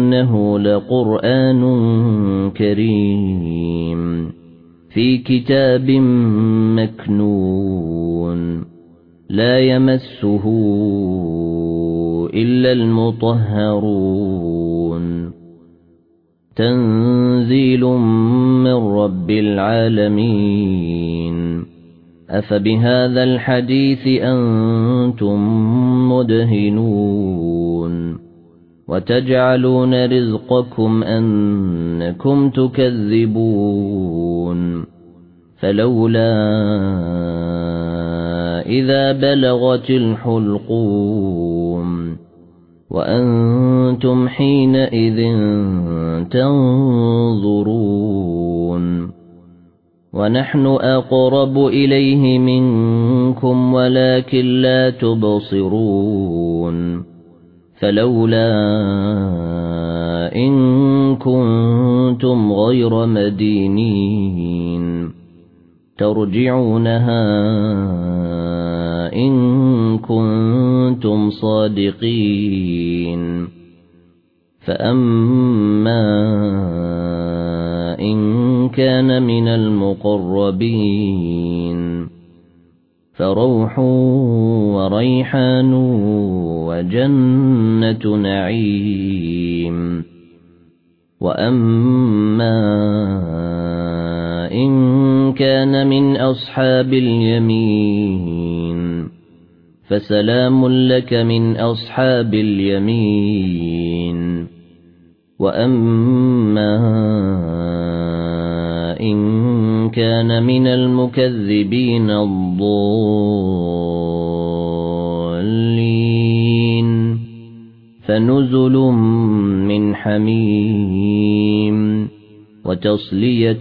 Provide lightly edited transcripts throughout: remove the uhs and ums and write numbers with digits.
إنه لقرآن كريم في كتاب مكنون لا يمسه إلا المطهرون تنزيل من رب العالمين أفبهذا الحديث أنتم مدهنون وتجعلون رزقكم أنكم تكذبون فلولا إذا بلغت الحلقوم وأنتم حينئذ تنظرون ونحن أقرب إليه منكم ولكن لا تبصرون فلولا إن كنتم غير مدينين ترجعونها إن كنتم صادقين فأما إن كان من المقربين فروح وريحان وجنة نعيم وأما إن كان من أصحاب اليمين فسلام لك من أصحاب اليمين وأما إن كان من المكذبين الضالين فنزل من حميم وتصلية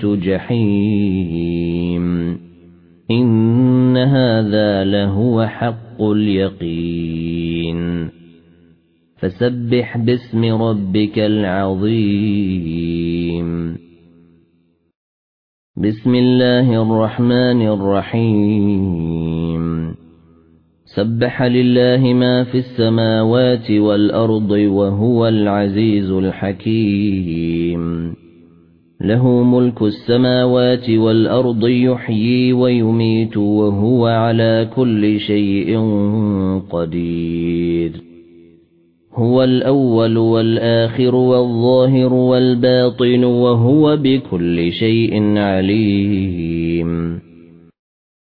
جحيم إن هذا لهو حق اليقين فسبح باسم ربك العظيم بسم الله الرحمن الرحيم سبح لله ما في السماوات والأرض وهو العزيز الحكيم له ملك السماوات والأرض يحيي ويميت وهو على كل شيء قدير هو الأول والآخر والظاهر والباطن وهو بكل شيء عليم